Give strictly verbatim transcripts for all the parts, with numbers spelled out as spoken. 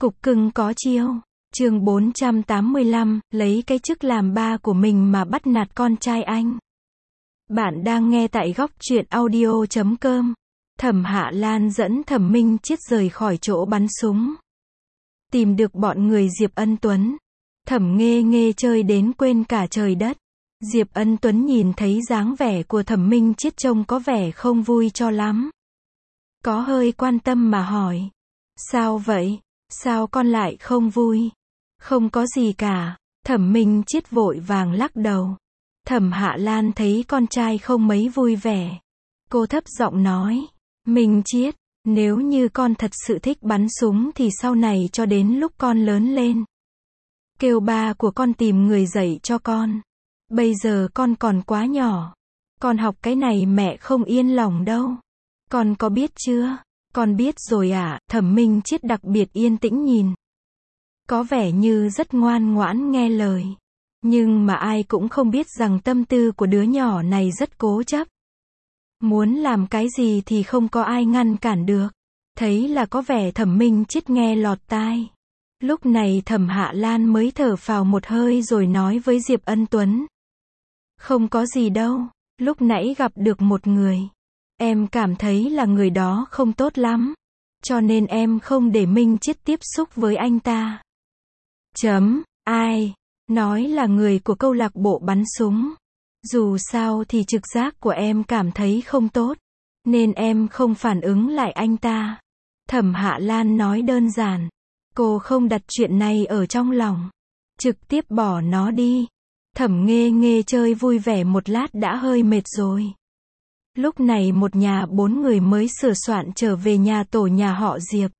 Cục cưng có chiêu. Chương bốn trăm tám mươi lăm, lấy cái chức làm ba của mình mà bắt nạt con trai anh. Bạn đang nghe tại góc truyện audio chấm com. Thẩm Hạ Lan dẫn Thẩm Minh Chiết rời khỏi chỗ bắn súng. Tìm được bọn người Diệp Ân Tuấn. Thẩm Nghê Nghê chơi đến quên cả trời đất. Diệp Ân Tuấn nhìn thấy dáng vẻ của Thẩm Minh Chiết trông có vẻ không vui cho lắm. Có hơi quan tâm mà hỏi. Sao vậy? Sao con lại không vui? Không có gì cả. Thẩm Minh Chiết vội vàng lắc đầu. Thẩm Hạ Lan thấy con trai không mấy vui vẻ. Cô thấp giọng nói. Minh Chiết, nếu như con thật sự thích bắn súng thì sau này cho đến lúc con lớn lên, kêu ba của con tìm người dạy cho con. Bây giờ con còn quá nhỏ. Con học cái này mẹ không yên lòng đâu. Con có biết chưa? Con biết rồi ạ. À, Thẩm Minh Chiết đặc biệt yên tĩnh nhìn. Có vẻ như rất ngoan ngoãn nghe lời. Nhưng mà ai cũng không biết rằng tâm tư của đứa nhỏ này rất cố chấp. Muốn làm cái gì thì không có ai ngăn cản được. Thấy là có vẻ Thẩm Minh Chiết nghe lọt tai. Lúc này Thẩm Hạ Lan mới thở phào một hơi rồi nói với Diệp Ân Tuấn. Không có gì đâu, lúc nãy gặp được một người. Em cảm thấy là người đó không tốt lắm. Cho nên em không để Minh Chiết tiếp xúc với anh ta. Chấm, ai? Nói là người của câu lạc bộ bắn súng. Dù sao thì trực giác của em cảm thấy không tốt. Nên em không phản ứng lại anh ta. Thẩm Hạ Lan nói đơn giản. Cô không đặt chuyện này ở trong lòng. Trực tiếp bỏ nó đi. Thẩm Nghê Nghê chơi vui vẻ một lát đã hơi mệt rồi. Lúc này một nhà bốn người mới sửa soạn trở về nhà tổ nhà họ Diệp.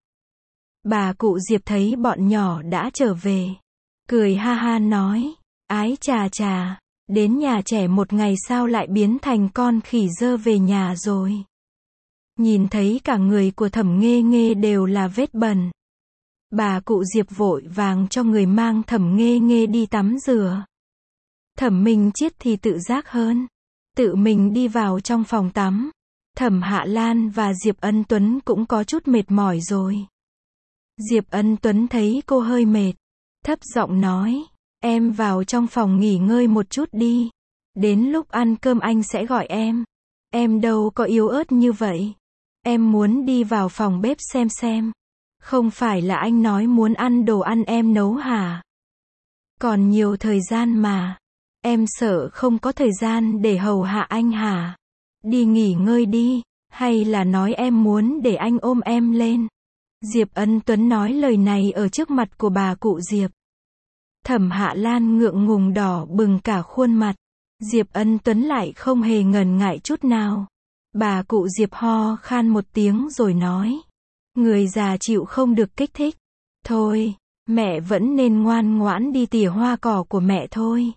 Bà cụ Diệp thấy bọn nhỏ đã trở về. Cười ha ha nói. Ái chà chà, đến nhà trẻ một ngày sao lại biến thành con khỉ dơ về nhà rồi. Nhìn thấy cả người của Thẩm Nghê Nghê đều là vết bẩn. Bà cụ Diệp vội vàng cho người mang Thẩm Nghê Nghê đi tắm rửa. Thẩm Minh Chiết thì tự giác hơn. Tự mình đi vào trong phòng tắm. Thẩm Hạ Lan và Diệp Ân Tuấn cũng có chút mệt mỏi rồi. Diệp Ân Tuấn thấy cô hơi mệt. Thấp giọng nói. Em vào trong phòng nghỉ ngơi một chút đi. Đến lúc ăn cơm anh sẽ gọi em. Em đâu có yếu ớt như vậy. Em muốn đi vào phòng bếp xem xem. Không phải là anh nói muốn ăn đồ ăn em nấu hả? Còn nhiều thời gian mà. Em sợ không có thời gian để hầu hạ anh hả? Đi nghỉ ngơi đi. Hay là nói em muốn để anh ôm em lên? Diệp Ân Tuấn nói lời này ở trước mặt của bà cụ Diệp. Thẩm Hạ Lan ngượng ngùng đỏ bừng cả khuôn mặt. Diệp Ân Tuấn lại không hề ngần ngại chút nào. Bà cụ Diệp ho khan một tiếng rồi nói. Người già chịu không được kích thích. Thôi, mẹ vẫn nên ngoan ngoãn đi tỉa hoa cỏ của mẹ thôi.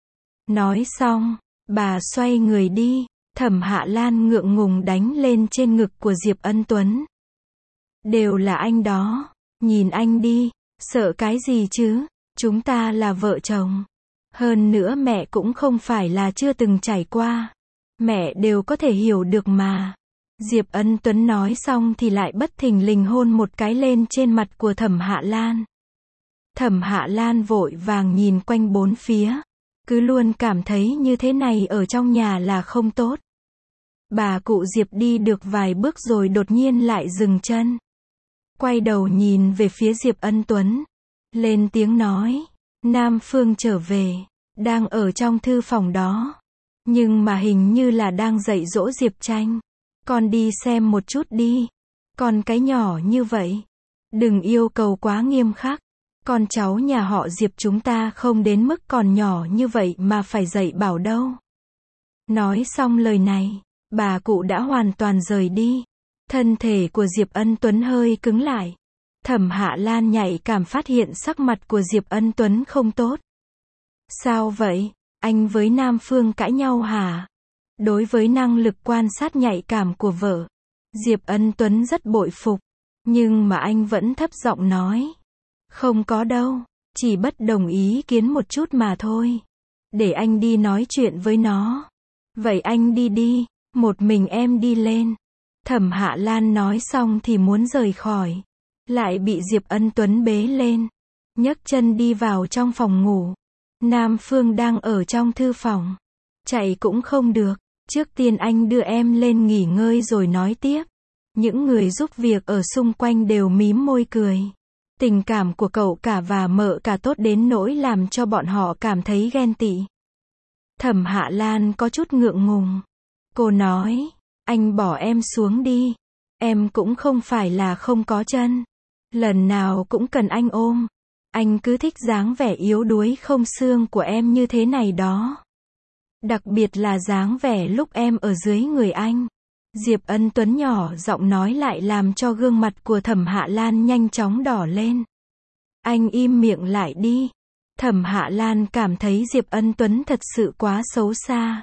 Nói xong, bà xoay người đi. Thẩm Hạ Lan ngượng ngùng đánh lên trên ngực của Diệp Ân Tuấn. Đều là anh đó. Nhìn anh đi. Sợ cái gì chứ? Chúng ta là vợ chồng. Hơn nữa mẹ cũng không phải là chưa từng trải qua. Mẹ đều có thể hiểu được mà. Diệp Ân Tuấn nói xong thì lại bất thình lình hôn một cái lên trên mặt của Thẩm Hạ Lan. Thẩm Hạ Lan vội vàng nhìn quanh bốn phía. Cứ luôn cảm thấy như thế này ở trong nhà là không tốt. Bà cụ Diệp đi được vài bước rồi đột nhiên lại dừng chân. Quay đầu nhìn về phía Diệp Ân Tuấn. Lên tiếng nói. Nam Phương trở về. Đang ở trong thư phòng đó. Nhưng mà hình như là đang dạy dỗ Diệp Tranh. Con đi xem một chút đi. Con cái nhỏ như vậy. Đừng yêu cầu quá nghiêm khắc. Con cháu nhà họ Diệp chúng ta không đến mức còn nhỏ như vậy mà phải dạy bảo đâu. Nói xong lời này, bà cụ đã hoàn toàn rời đi. Thân thể của Diệp Ân Tuấn hơi cứng lại. Thẩm Hạ Lan nhạy cảm phát hiện sắc mặt của Diệp Ân Tuấn không tốt. Sao vậy? Anh với Nam Phương cãi nhau hả? Đối với năng lực quan sát nhạy cảm của vợ, Diệp Ân Tuấn rất bội phục. Nhưng mà anh vẫn thấp giọng nói. Không có đâu, chỉ bất đồng ý kiến một chút mà thôi. Để anh đi nói chuyện với nó. Vậy anh đi đi, một mình em đi lên. Thẩm Hạ Lan nói xong thì muốn rời khỏi. lại bị Diệp Ân Tuấn bế lên, nhấc chân đi vào trong phòng ngủ. Nam Phương đang ở trong thư phòng. Chạy cũng không được, trước tiên anh đưa em lên nghỉ ngơi rồi nói tiếp. Những người giúp việc ở xung quanh đều mím môi cười. Tình cảm của cậu cả và mợ cả tốt đến nỗi làm cho bọn họ cảm thấy ghen tị. Thẩm Hạ Lan có chút ngượng ngùng. Cô nói, anh bỏ em xuống đi. Em cũng không phải là không có chân. Lần nào cũng cần anh ôm. Anh cứ thích dáng vẻ yếu đuối không xương của em như thế này đó. Đặc biệt là dáng vẻ lúc em ở dưới người anh. Diệp Ân Tuấn nhỏ giọng nói lại làm cho gương mặt của Thẩm Hạ Lan nhanh chóng đỏ lên. Anh im miệng lại đi. Thẩm Hạ Lan cảm thấy Diệp Ân Tuấn thật sự quá xấu xa.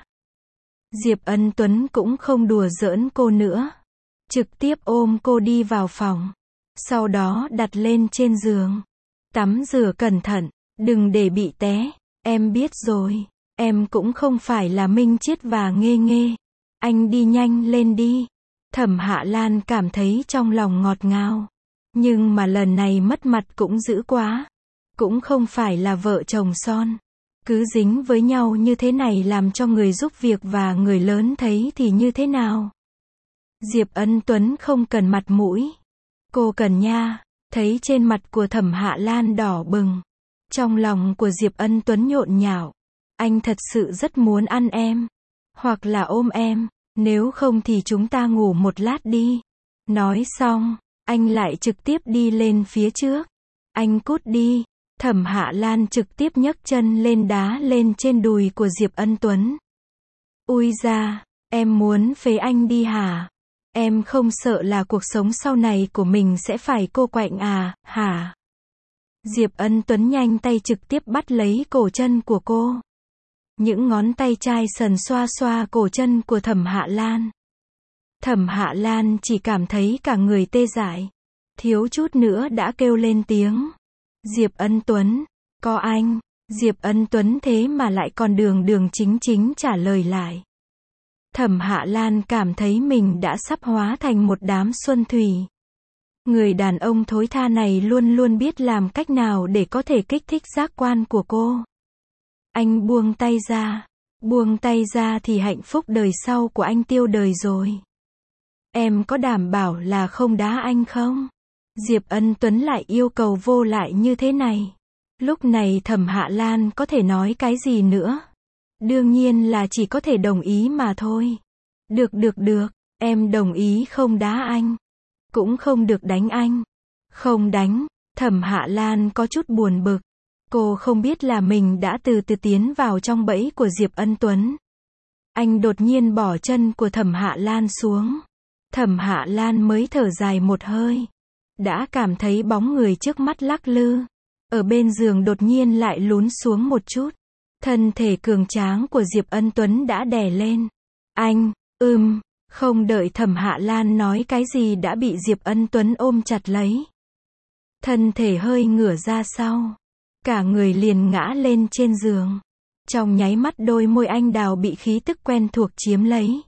Diệp Ân Tuấn cũng không đùa giỡn cô nữa. Trực tiếp ôm cô đi vào phòng. Sau đó đặt lên trên giường. Tắm rửa cẩn thận, đừng để bị té. Em biết rồi, em cũng không phải là minh triết và nghê nghê. Anh đi nhanh lên đi. Thẩm Hạ Lan cảm thấy trong lòng ngọt ngào. Nhưng mà lần này mất mặt cũng dữ quá. Cũng không phải là vợ chồng son. Cứ dính với nhau như thế này làm cho người giúp việc và người lớn thấy thì như thế nào? Diệp Ân Tuấn không cần mặt mũi. Cô cần nha. Thấy trên mặt của Thẩm Hạ Lan đỏ bừng. Trong lòng của Diệp Ân Tuấn nhộn nhạo. Anh thật sự rất muốn ăn em. Hoặc là ôm em. Nếu không thì chúng ta ngủ một lát đi. Nói xong, anh lại trực tiếp đi lên phía trước. Anh cút đi. Thẩm Hạ Lan trực tiếp nhấc chân lên đá lên trên đùi của Diệp Ân Tuấn. Ui da, em muốn phế anh đi hả? Em không sợ là cuộc sống sau này của mình sẽ phải cô quạnh à, hả? Diệp Ân Tuấn nhanh tay trực tiếp bắt lấy cổ chân của cô. Những ngón tay chai sần xoa xoa cổ chân của Thẩm Hạ Lan. Thẩm Hạ Lan chỉ cảm thấy cả người tê dại. Thiếu chút nữa đã kêu lên tiếng. Diệp Ân Tuấn, có anh. Diệp Ân Tuấn thế mà lại còn đường đường chính chính trả lời lại. Thẩm Hạ Lan cảm thấy mình đã sắp hóa thành một đám xuân thủy. Người đàn ông thối tha này luôn luôn biết làm cách nào để có thể kích thích giác quan của cô. Anh buông tay ra. Buông tay ra thì hạnh phúc đời sau của anh tiêu đời rồi. Em có đảm bảo là không đá anh không? Diệp Ân Tuấn lại yêu cầu vô lại như thế này. Lúc này Thẩm Hạ Lan có thể nói cái gì nữa? Đương nhiên là chỉ có thể đồng ý mà thôi. Được được được, em đồng ý không đá anh. Cũng không được đánh anh. Không đánh. Thẩm Hạ Lan có chút buồn bực. Cô không biết là mình đã từ từ tiến vào trong bẫy của Diệp Ân Tuấn. Anh đột nhiên bỏ chân của Thẩm Hạ Lan xuống. Thẩm Hạ Lan mới thở dài một hơi. Đã cảm thấy bóng người trước mắt lắc lư. Ở bên giường đột nhiên lại lún xuống một chút. Thân thể cường tráng của Diệp Ân Tuấn đã đè lên. Anh, ưm, không đợi Thẩm Hạ Lan nói cái gì đã bị Diệp Ân Tuấn ôm chặt lấy. Thân thể hơi ngửa ra sau. Cả người liền ngã lên trên giường. Trong nháy mắt đôi môi anh đào bị khí tức quen thuộc chiếm lấy.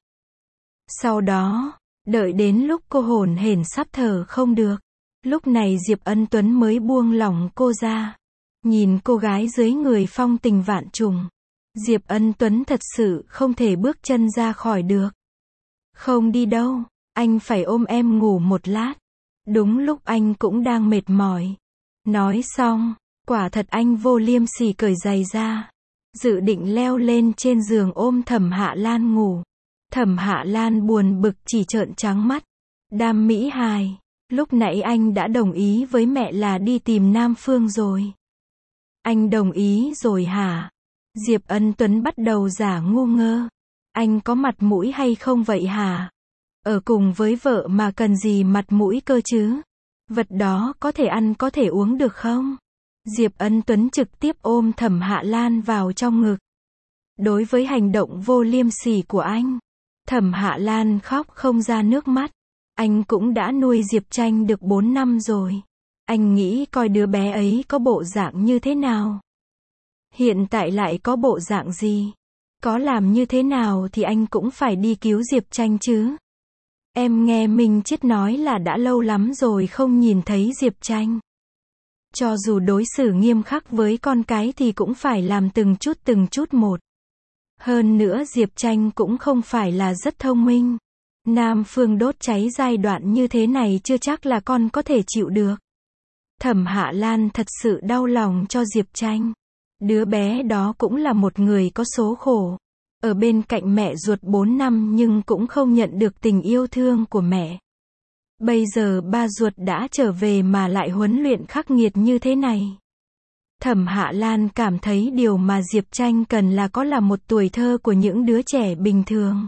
Sau đó, đợi đến lúc cô hổn hển sắp thở không được. Lúc này Diệp Ân Tuấn mới buông lỏng cô ra. Nhìn cô gái dưới người phong tình vạn trùng. Diệp Ân Tuấn thật sự không thể bước chân ra khỏi được. Không đi đâu, anh phải ôm em ngủ một lát. Đúng lúc anh cũng đang mệt mỏi. Nói xong, quả thật anh vô liêm sỉ cởi giày ra. Dự định leo lên trên giường ôm Thẩm Hạ Lan ngủ. Thẩm Hạ Lan buồn bực chỉ trợn trắng mắt. Đam mỹ hài, lúc nãy anh đã đồng ý với mẹ là đi tìm Nam Phương rồi. Anh đồng ý rồi hả? Diệp Ân Tuấn bắt đầu giả ngu ngơ. Anh có mặt mũi hay không vậy hả? Ở cùng với vợ mà cần gì mặt mũi cơ chứ? Vật đó có thể ăn có thể uống được không? Diệp Ân Tuấn trực tiếp ôm Thẩm Hạ Lan vào trong ngực. Đối với hành động vô liêm sỉ của anh, Thẩm Hạ Lan khóc không ra nước mắt. Anh cũng đã nuôi Diệp Tranh được bốn năm rồi. Anh nghĩ coi đứa bé ấy có bộ dạng như thế nào. Hiện tại lại có bộ dạng gì? Có làm như thế nào thì anh cũng phải đi cứu Diệp Tranh chứ. Em nghe Minh Chiết nói là đã lâu lắm rồi không nhìn thấy Diệp Tranh. Cho dù đối xử nghiêm khắc với con cái thì cũng phải làm từng chút từng chút một. Hơn nữa Diệp Tranh cũng không phải là rất thông minh. Nam Phương đốt cháy giai đoạn như thế này chưa chắc là con có thể chịu được. Thẩm Hạ Lan thật sự đau lòng cho Diệp Tranh. Đứa bé đó cũng là một người có số khổ. Ở bên cạnh mẹ ruột bốn năm nhưng cũng không nhận được tình yêu thương của mẹ. Bây giờ ba ruột đã trở về mà lại huấn luyện khắc nghiệt như thế này. Thẩm Hạ Lan cảm thấy điều mà Diệp Tranh cần là có là một tuổi thơ của những đứa trẻ bình thường.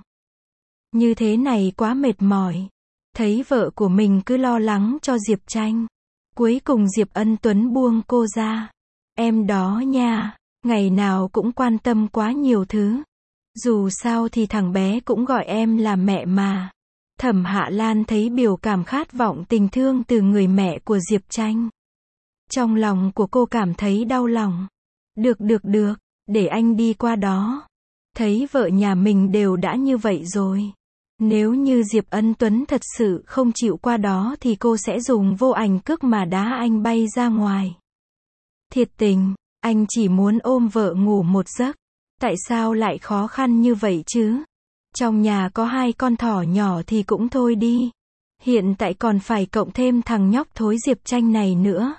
Như thế này quá mệt mỏi. Thấy vợ của mình cứ lo lắng cho Diệp Tranh. Cuối cùng Diệp Ân Tuấn buông cô ra. Em đó nha, ngày nào cũng quan tâm quá nhiều thứ. Dù sao thì thằng bé cũng gọi em là mẹ mà. Thẩm Hạ Lan thấy biểu cảm khát vọng tình thương từ người mẹ của Diệp Tranh. Trong lòng của cô cảm thấy đau lòng. Được được được, để anh đi qua đó. Thấy vợ nhà mình đều đã như vậy rồi. Nếu như Diệp Ân Tuấn thật sự không chịu qua đó thì cô sẽ dùng vô ảnh cước mà đá anh bay ra ngoài. Thiệt tình, anh chỉ muốn ôm vợ ngủ một giấc. Tại sao lại khó khăn như vậy chứ? Trong nhà có hai con thỏ nhỏ thì cũng thôi đi. Hiện tại còn phải cộng thêm thằng nhóc thối Diệp Tranh này nữa.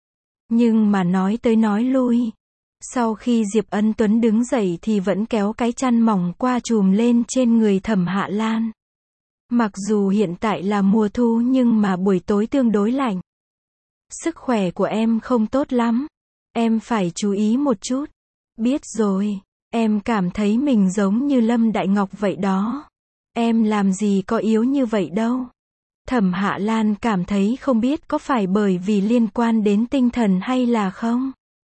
Nhưng mà nói tới nói lui. Sau khi Diệp Ân Tuấn đứng dậy thì vẫn kéo cái chăn mỏng qua trùm lên trên người Thẩm Hạ Lan. Mặc dù hiện tại là mùa thu nhưng mà buổi tối tương đối lạnh. Sức khỏe của em không tốt lắm. Em phải chú ý một chút. Biết rồi, em cảm thấy mình giống như Lâm Đại Ngọc vậy đó. Em làm gì có yếu như vậy đâu. Thẩm Hạ Lan cảm thấy không biết có phải bởi vì liên quan đến tinh thần hay là không.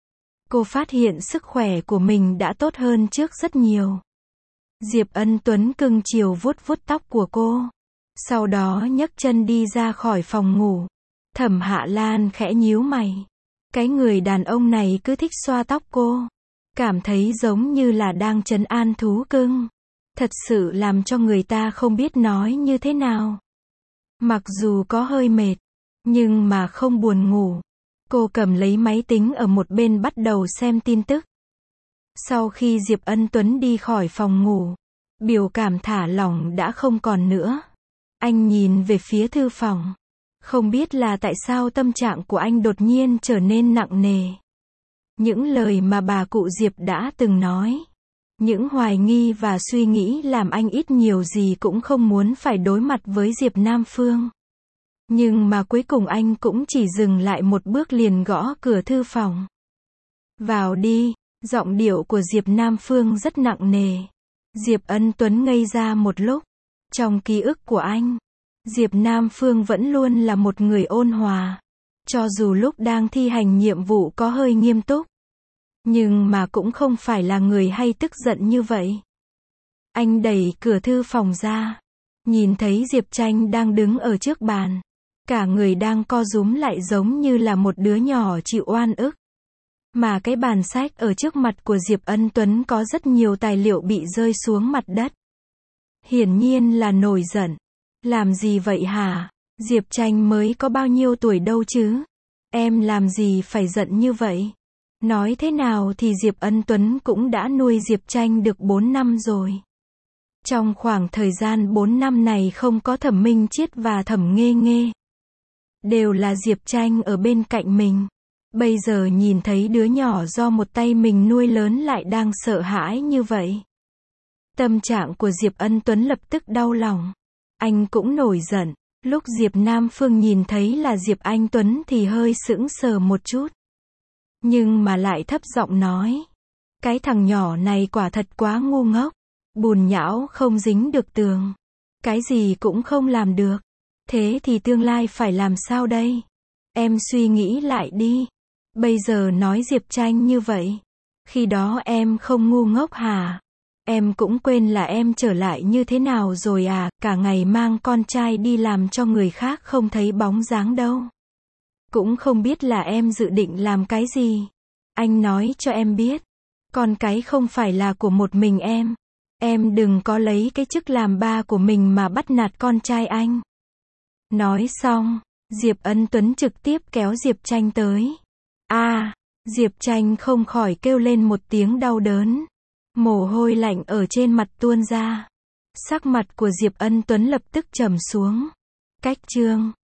Cô phát hiện sức khỏe của mình đã tốt hơn trước rất nhiều. Diệp Ân Tuấn cưng chiều vuốt vuốt tóc của cô. Sau đó nhấc chân đi ra khỏi phòng ngủ. Thẩm Hạ Lan khẽ nhíu mày. Cái người đàn ông này cứ thích xoa tóc cô. Cảm thấy giống như là đang trấn an thú cưng. Thật sự làm cho người ta không biết nói như thế nào. Mặc dù có hơi mệt, nhưng mà không buồn ngủ. Cô cầm lấy máy tính ở một bên bắt đầu xem tin tức. Sau khi Diệp Ân Tuấn đi khỏi phòng ngủ, biểu cảm thả lỏng đã không còn nữa. Anh nhìn về phía thư phòng. Không biết là tại sao tâm trạng của anh đột nhiên trở nên nặng nề. Những lời mà bà cụ Diệp đã từng nói. Những hoài nghi và suy nghĩ làm anh ít nhiều gì cũng không muốn phải đối mặt với Diệp Nam Phương. Nhưng mà cuối cùng anh cũng chỉ dừng lại một bước liền gõ cửa thư phòng. Vào đi, giọng điệu của Diệp Nam Phương rất nặng nề. Diệp Ân Tuấn ngây ra một lúc. Trong ký ức của anh, Diệp Nam Phương vẫn luôn là một người ôn hòa. Cho dù lúc đang thi hành nhiệm vụ có hơi nghiêm túc. Nhưng mà cũng không phải là người hay tức giận như vậy. Anh đẩy cửa thư phòng ra. Nhìn thấy Diệp Tranh đang đứng ở trước bàn. Cả người đang co rúm lại giống như là một đứa nhỏ chịu oan ức. Mà cái bàn sách ở trước mặt của Diệp Ân Tuấn có rất nhiều tài liệu bị rơi xuống mặt đất. Hiển nhiên là nổi giận. Làm gì vậy hả? Diệp Tranh mới có bao nhiêu tuổi đâu chứ? Em làm gì phải giận như vậy? Nói thế nào thì Diệp Ân Tuấn cũng đã nuôi Diệp Tranh được bốn năm rồi. Trong khoảng thời gian bốn năm này không có Thẩm Minh Chiết và Thẩm Nghê Nghê. Đều là Diệp Tranh ở bên cạnh mình. Bây giờ nhìn thấy đứa nhỏ do một tay mình nuôi lớn lại đang sợ hãi như vậy. Tâm trạng của Diệp Ân Tuấn lập tức đau lòng. Anh cũng nổi giận. Lúc Diệp Nam Phương nhìn thấy là Diệp Anh Tuấn thì hơi sững sờ một chút. Nhưng mà lại thấp giọng nói. Cái thằng nhỏ này quả thật quá ngu ngốc. Bùn nhão không dính được tường. Cái gì cũng không làm được. Thế thì tương lai phải làm sao đây? Em suy nghĩ lại đi. Bây giờ nói Diệp Tranh như vậy. Khi đó em không ngu ngốc hả? Em cũng quên là em trở lại như thế nào rồi à? Cả ngày mang con trai đi làm cho người khác không thấy bóng dáng đâu. Cũng không biết là em dự định làm cái gì. Anh nói cho em biết. Con cái không phải là của một mình em. Em đừng có lấy cái chức làm ba của mình mà bắt nạt con trai anh. Nói xong, Diệp Ân Tuấn trực tiếp kéo Diệp Tranh tới. A, Diệp Tranh không khỏi kêu lên một tiếng đau đớn. Mồ hôi lạnh ở trên mặt tuôn ra. Sắc mặt của Diệp Ân Tuấn lập tức trầm xuống. Cách chương